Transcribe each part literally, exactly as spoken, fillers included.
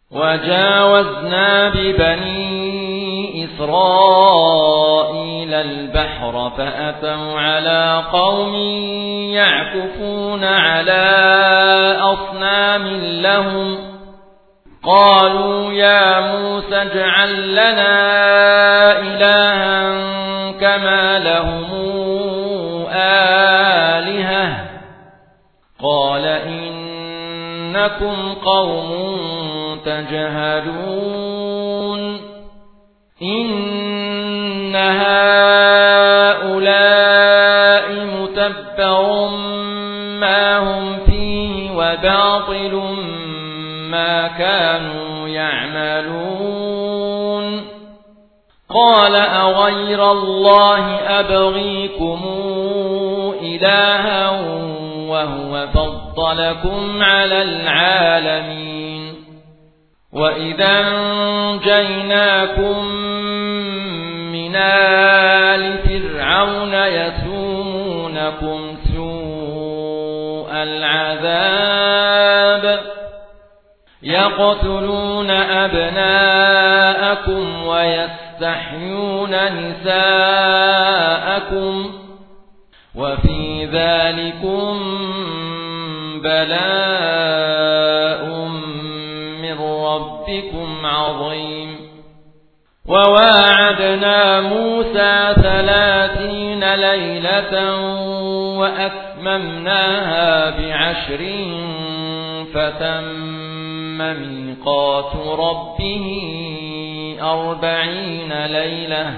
وجاوزنا ببني إسرائيل البحر فأتوا على قوم يعكفون على أصنام لهم قالوا يا موسى اجعل لنا إلها كما لهم آلهة قال إنكم قوم تجهلون إن هؤلاء متبر ما هم فيه وباطل ما كانوا يعملون قال أغير الله أبغيكم إلها وهو فضلكم على العالمين وإذا أنجيناكم من آل فرعون يسومونكم سوء العذاب يقتلون أبناءكم ويستحيون نساءكم وفي ذلكم بلاء من ربكم عظيم وواعدنا موسى ثلاثين ليلة وأتممناها بعشر فتم ميقات ربه أربعين ليلة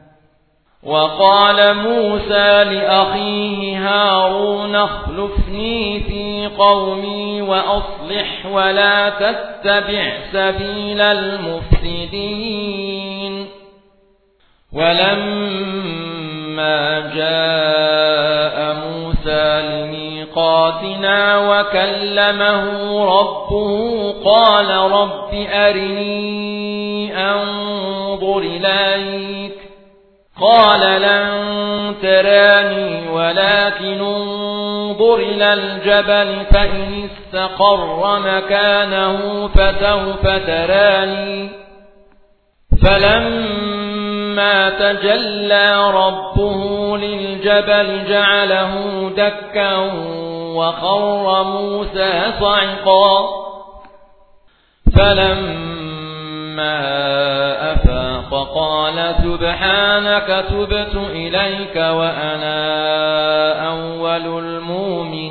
وقال موسى لأخيه هارون اخلفني في قومي وأصلح ولا تتبع سبيل المفسدين ولما جاء موسى لميقاتنا وكلمه ربه قال رب أرني أنظر إليك قال لن تراني ولكن انظر إلى الجبل فإن استقر مكانه فسوف تراني فلما تجلى ربه للجبل جعله دكا وخر موسى صعقا فلما أفاق قال سبحانك تبت إليك وأنا أول المؤمنين